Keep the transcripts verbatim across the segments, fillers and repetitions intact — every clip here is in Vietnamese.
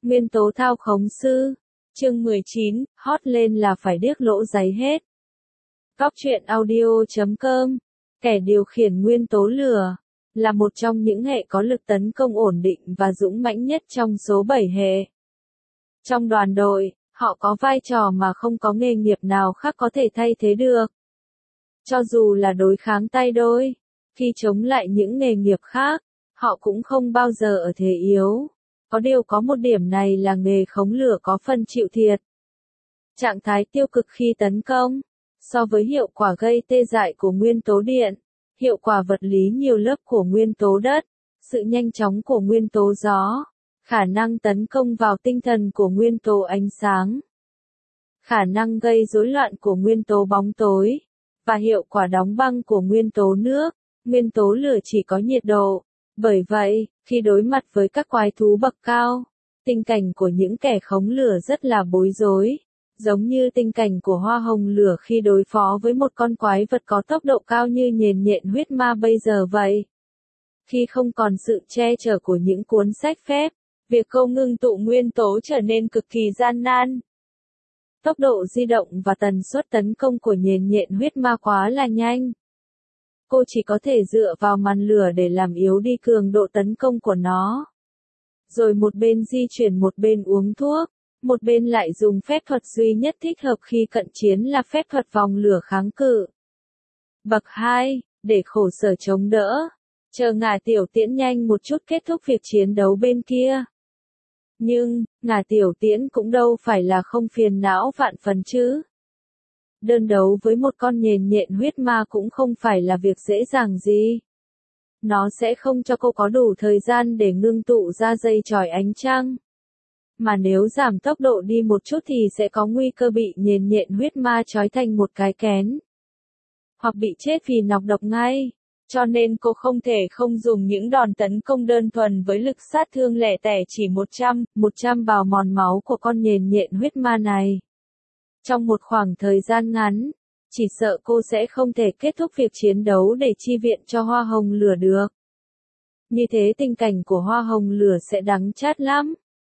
Nguyên tố thao khống sư. Chương mười chín, hot lên là phải điếc lỗ ráy hết. Góc truyện audio chấm com. Kẻ điều khiển nguyên tố lửa là một trong những hệ có lực tấn công ổn định và dũng mãnh nhất trong số bảy hệ. Trong đoàn đội, họ có vai trò mà không có nghề nghiệp nào khác có thể thay thế được. Cho dù là đối kháng tay đôi, khi chống lại những nghề nghiệp khác, họ cũng không bao giờ ở thế yếu. Có điều có một điểm này là nghề khống lửa có phần chịu thiệt. Trạng thái tiêu cực khi tấn công, so với hiệu quả gây tê dại của nguyên tố điện, hiệu quả vật lý nhiều lớp của nguyên tố đất, sự nhanh chóng của nguyên tố gió, khả năng tấn công vào tinh thần của nguyên tố ánh sáng, khả năng gây rối loạn của nguyên tố bóng tối, và hiệu quả đóng băng của nguyên tố nước. Nguyên tố lửa chỉ có nhiệt độ. Bởi vậy, khi đối mặt với các quái thú bậc cao, tình cảnh của những kẻ khống lửa rất là bối rối, giống như tình cảnh của hoa hồng lửa khi đối phó với một con quái vật có tốc độ cao như nhền nhện huyết ma bây giờ vậy. Khi không còn sự che chở của những cuốn sách phép, việc cô ngưng tụ nguyên tố trở nên cực kỳ gian nan. Tốc độ di động và tần suất tấn công của nhền nhện huyết ma quá là nhanh. Cô chỉ có thể dựa vào màn lửa để làm yếu đi cường độ tấn công của nó. Rồi một bên di chuyển một bên uống thuốc, một bên lại dùng phép thuật duy nhất thích hợp khi cận chiến là phép thuật vòng lửa kháng cự. Bậc hai, để khổ sở chống đỡ, chờ ngả tiểu tiễn nhanh một chút kết thúc việc chiến đấu bên kia. Nhưng, ngả tiểu tiễn cũng đâu phải là không phiền não vạn phần chứ. Đơn đấu với một con nhền nhện huyết ma cũng không phải là việc dễ dàng gì. Nó sẽ không cho cô có đủ thời gian để ngưng tụ ra dây chòi ánh trăng. Mà nếu giảm tốc độ đi một chút thì sẽ có nguy cơ bị nhền nhện huyết ma trói thành một cái kén. Hoặc bị chết vì nọc độc ngay. Cho nên cô không thể không dùng những đòn tấn công đơn thuần với lực sát thương lẻ tẻ chỉ một trăm, một trăm bào mòn máu của con nhền nhện huyết ma này. Trong một khoảng thời gian ngắn, chỉ sợ cô sẽ không thể kết thúc việc chiến đấu để chi viện cho hoa hồng lửa được. Như thế tình cảnh của hoa hồng lửa sẽ đắng chát lắm.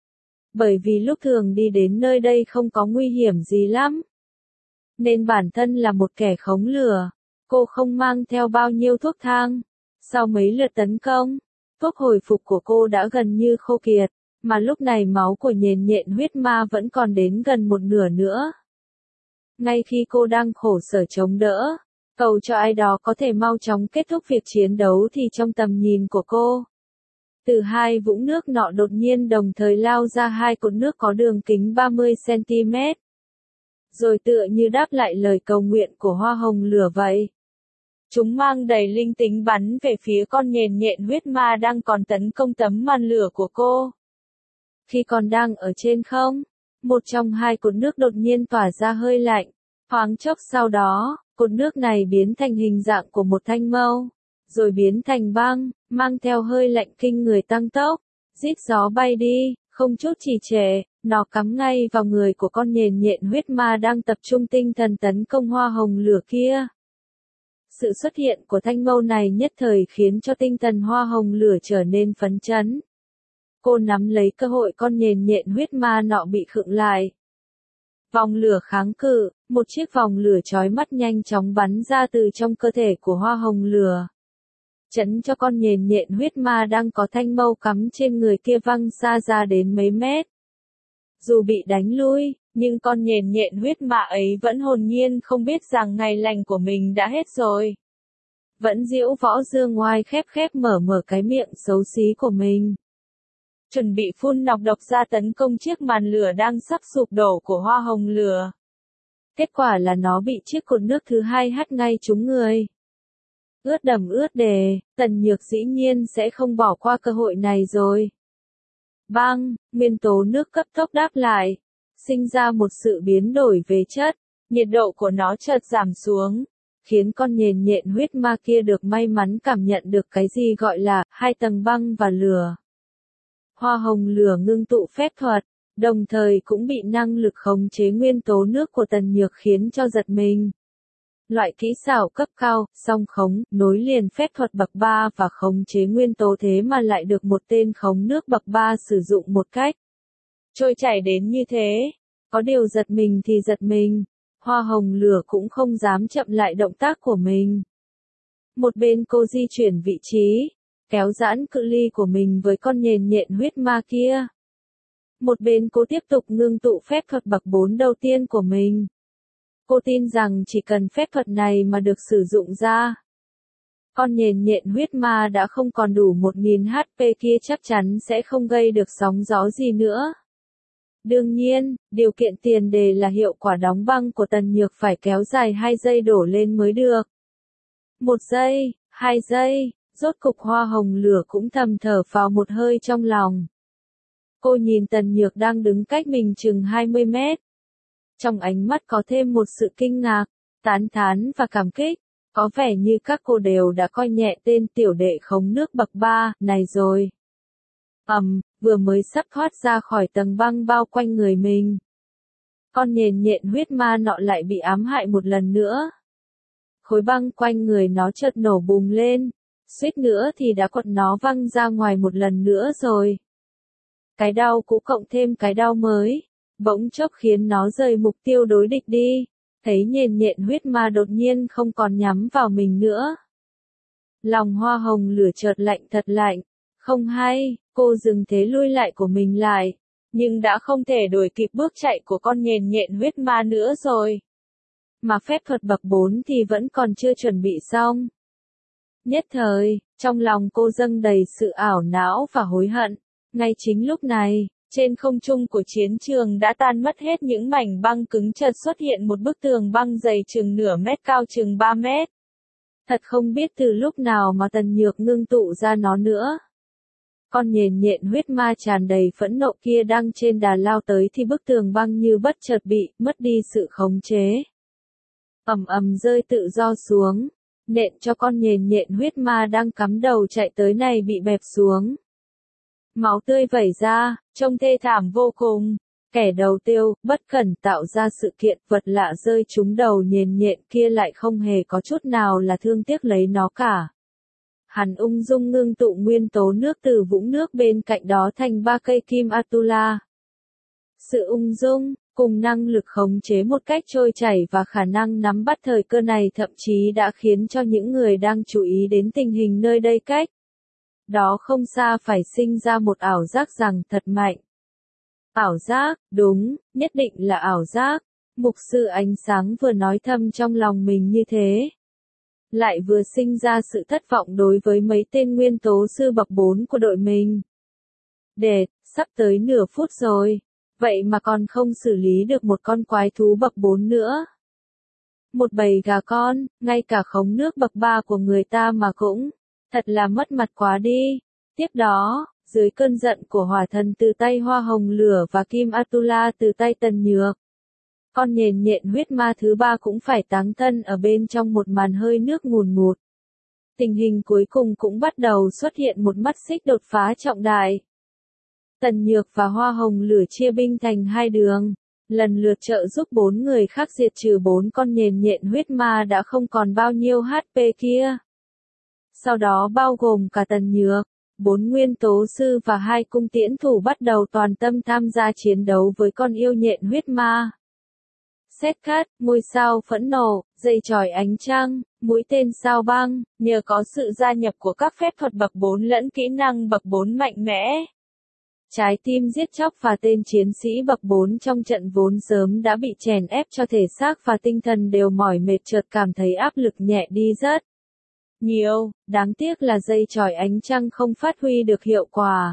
Bởi vì lúc thường đi đến nơi đây không có nguy hiểm gì lắm. Nên bản thân là một kẻ khống lửa, cô không mang theo bao nhiêu thuốc thang. Sau mấy lượt tấn công, thuốc hồi phục của cô đã gần như khô kiệt, mà lúc này máu của nhền nhện huyết ma vẫn còn đến gần một nửa nữa. Ngay khi cô đang khổ sở chống đỡ, cầu cho ai đó có thể mau chóng kết thúc việc chiến đấu thì trong tầm nhìn của cô, từ hai vũng nước nọ đột nhiên đồng thời lao ra hai cột nước có đường kính ba mươi xăng ti mét. Rồi tựa như đáp lại lời cầu nguyện của hoa hồng lửa vậy. Chúng mang đầy linh tính bắn về phía con nhền nhện huyết ma đang còn tấn công tấm màn lửa của cô. Khi còn đang ở trên không, một trong hai cột nước đột nhiên tỏa ra hơi lạnh. Thoáng chốc sau đó, cột nước này biến thành hình dạng của một thanh mâu, rồi biến thành băng, mang theo hơi lạnh kinh người tăng tốc, rít gió bay đi, không chút trì trệ, nó cắm ngay vào người của con nhền nhện huyết ma đang tập trung tinh thần tấn công hoa hồng lửa kia. Sự xuất hiện của thanh mâu này nhất thời khiến cho tinh thần hoa hồng lửa trở nên phấn chấn. Cô nắm lấy cơ hội con nhền nhện huyết ma nọ bị khựng lại. Vòng lửa kháng cự, một chiếc vòng lửa chói mắt nhanh chóng bắn ra từ trong cơ thể của hoa hồng lửa. Chấn cho con nhền nhện huyết ma đang có thanh mâu cắm trên người kia văng xa ra đến mấy mét. Dù bị đánh lui, nhưng con nhền nhện huyết ma ấy vẫn hồn nhiên không biết rằng ngày lành của mình đã hết rồi. Vẫn diễu võ dương ngoai khép khép mở mở cái miệng xấu xí của mình. Chuẩn bị phun nọc độc ra tấn công chiếc màn lửa đang sắp sụp đổ của hoa hồng lửa. Kết quả là nó bị chiếc cột nước thứ hai hắt ngay trúng người. Ướt đầm ướt đề, Tần Nhược dĩ nhiên sẽ không bỏ qua cơ hội này rồi. Bang, nguyên tố nước cấp tốc đáp lại, sinh ra một sự biến đổi về chất, nhiệt độ của nó chợt giảm xuống, khiến con nhền nhện huyết ma kia được may mắn cảm nhận được cái gì gọi là hai tầng băng và lửa. Hoa hồng lửa ngưng tụ phép thuật, đồng thời cũng bị năng lực khống chế nguyên tố nước của Tần Nhược khiến cho giật mình. Loại kỹ xảo cấp cao, song khống, nối liền phép thuật bậc ba và khống chế nguyên tố thế mà lại được một tên khống nước bậc ba sử dụng một cách trôi chảy đến như thế. Có điều giật mình thì giật mình, hoa hồng lửa cũng không dám chậm lại động tác của mình. Một bên cô di chuyển vị trí, kéo giãn cự ly của mình với con nhện nhện huyết ma kia. Một bên cô tiếp tục ngưng tụ phép thuật bậc bốn đầu tiên của mình. Cô tin rằng chỉ cần phép thuật này mà được sử dụng ra, con nhện nhện huyết ma đã không còn đủ một nghìn H P kia chắc chắn sẽ không gây được sóng gió gì nữa. Đương nhiên, điều kiện tiền đề là hiệu quả đóng băng của Tần Nhược phải kéo dài hai giây đổ lên mới được. Một giây, hai giây, rốt cục hoa hồng lửa cũng thầm thở phào một hơi trong lòng. Cô nhìn Tần Nhược đang đứng cách mình chừng hai mươi mét. Trong ánh mắt có thêm một sự kinh ngạc, tán thán và cảm kích. Có vẻ như các cô đều đã coi nhẹ tên tiểu đệ khống nước bậc ba này rồi. Ầm, um, vừa mới sắp thoát ra khỏi tầng băng bao quanh người mình. Con nhện nhện huyết ma nọ lại bị ám hại một lần nữa. Khối băng quanh người nó chợt nổ bùng lên, suýt nữa thì đã quật nó văng ra ngoài một lần nữa rồi. Cái đau cũ cộng thêm cái đau mới, bỗng chốc khiến nó rời mục tiêu đối địch đi. Thấy nhện nhện huyết ma đột nhiên không còn nhắm vào mình nữa. Lòng hoa hồng lửa chợt lạnh thật lạnh. Không hay, cô dừng thế lui lại của mình lại. Nhưng đã không thể đuổi kịp bước chạy của con nhện nhện huyết ma nữa rồi. Mà phép thuật bậc bốn thì vẫn còn chưa chuẩn bị xong. Nhất thời, trong lòng cô dâng đầy sự ảo não và hối hận. Ngay chính lúc này, trên không trung của chiến trường đã tan mất hết những mảnh băng cứng, chợt xuất hiện một bức tường băng dày chừng nửa mét, cao chừng ba mét. Thật không biết từ lúc nào mà Tần Nhược ngưng tụ ra nó nữa. Con nhện nhện huyết ma tràn đầy phẫn nộ kia đang trên đà lao tới thì bức tường băng như bất chợt bị mất đi sự khống chế. Ầm ầm rơi tự do xuống, nện cho con nhện nhện huyết ma đang cắm đầu chạy tới này bị bẹp xuống. Máu tươi vẩy ra, trông thê thảm vô cùng. Kẻ đầu tiêu, bất cẩn tạo ra sự kiện vật lạ rơi trúng đầu nhện nhện kia lại không hề có chút nào là thương tiếc lấy nó cả. Hắn ung dung ngưng tụ nguyên tố nước từ vũng nước bên cạnh đó thành ba cây kim Atula. Sự ung dung, cùng năng lực khống chế một cách trôi chảy và khả năng nắm bắt thời cơ này thậm chí đã khiến cho những người đang chú ý đến tình hình nơi đây cách đó không xa phải sinh ra một ảo giác rằng thật mạnh. Ảo giác, đúng, nhất định là ảo giác. Mục sư ánh sáng vừa nói thầm trong lòng mình như thế. Lại vừa sinh ra sự thất vọng đối với mấy tên nguyên tố sư bậc bốn của đội mình. Đệt, sắp tới nửa phút rồi. Vậy mà còn không xử lý được một con quái thú bậc bốn nữa. Một bầy gà con, ngay cả khống nước bậc ba của người ta mà cũng. Thật là mất mặt quá đi. Tiếp đó, dưới cơn giận của hỏa thần từ tay hoa hồng lửa và kim Atula từ tay Tần Nhược, con nhện nhện huyết ma thứ ba cũng phải táng thân ở bên trong một màn hơi nước ngùn ngụt. Tình hình cuối cùng cũng bắt đầu xuất hiện một mắt xích đột phá trọng đại. Tần Nhược và hoa hồng lửa chia binh thành hai đường, lần lượt trợ giúp bốn người khác diệt trừ bốn con nhện nhện huyết ma đã không còn bao nhiêu H P kia. Sau đó bao gồm cả Tần Nhược, bốn nguyên tố sư và hai cung tiễn thủ bắt đầu toàn tâm tham gia chiến đấu với con yêu nhện huyết ma. Xét cát, ngôi sao phẫn nộ, dây chòi ánh trăng, mũi tên sao băng, nhờ có sự gia nhập của các phép thuật bậc bốn lẫn kỹ năng bậc bốn mạnh mẽ. Trái tim giết chóc và tên chiến sĩ bậc bốn trong trận vốn sớm đã bị chèn ép cho thể xác và tinh thần đều mỏi mệt chợt cảm thấy áp lực nhẹ đi rất nhiều, đáng tiếc là dây chòi ánh trăng không phát huy được hiệu quả.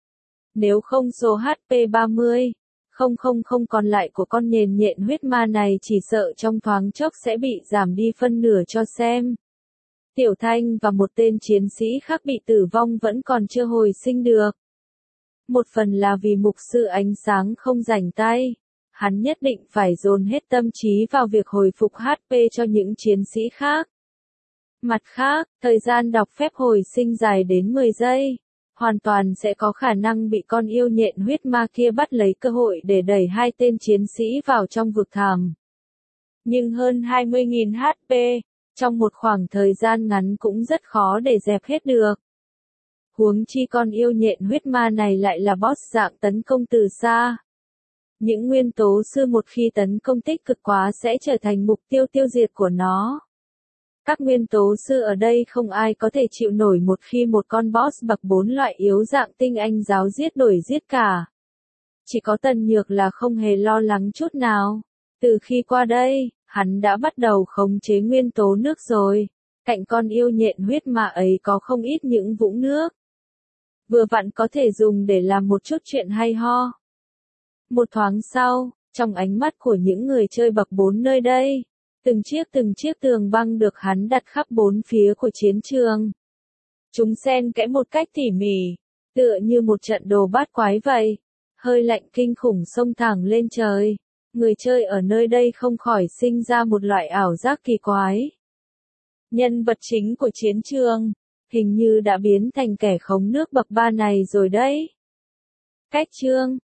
Nếu không số H P ba mươi, không không không còn lại của con nhện nhện huyết ma này chỉ sợ trong thoáng chốc sẽ bị giảm đi phân nửa cho xem. Tiểu Thanh và một tên chiến sĩ khác bị tử vong vẫn còn chưa hồi sinh được. Một phần là vì mục sư ánh sáng không rảnh tay. Hắn nhất định phải dồn hết tâm trí vào việc hồi phục H P cho những chiến sĩ khác. Mặt khác, thời gian đọc phép hồi sinh dài đến mười giây. Hoàn toàn sẽ có khả năng bị con yêu nhện huyết ma kia bắt lấy cơ hội để đẩy hai tên chiến sĩ vào trong vực thẳm. Nhưng hơn hai mươi nghìn H P, trong một khoảng thời gian ngắn cũng rất khó để dẹp hết được. Huống chi con yêu nhện huyết ma này lại là boss dạng tấn công từ xa, Những nguyên tố sư một khi tấn công tích cực quá sẽ trở thành mục tiêu tiêu diệt của nó. Các nguyên tố sư ở đây không ai có thể chịu nổi một khi một con boss bậc bốn loại yếu dạng tinh anh giáo giết đổi giết cả. Chỉ có Tần Nhược là không hề lo lắng chút nào. Từ khi qua đây, hắn đã bắt đầu khống chế nguyên tố nước rồi. Cạnh con yêu nhện huyết mạ ấy có không ít những vũng nước. Vừa vặn có thể dùng để làm một chút chuyện hay ho. Một thoáng sau, trong ánh mắt của những người chơi bậc bốn nơi đây, từng chiếc từng chiếc tường băng được hắn đặt khắp bốn phía của chiến trường. Chúng xen kẽ một cách tỉ mỉ, tựa như một trận đồ bát quái vậy. Hơi lạnh kinh khủng xông thẳng lên trời. Người chơi ở nơi đây không khỏi sinh ra một loại ảo giác kỳ quái. Nhân vật chính của chiến trường, hình như đã biến thành kẻ khống nước bậc ba này rồi đấy. Cách chương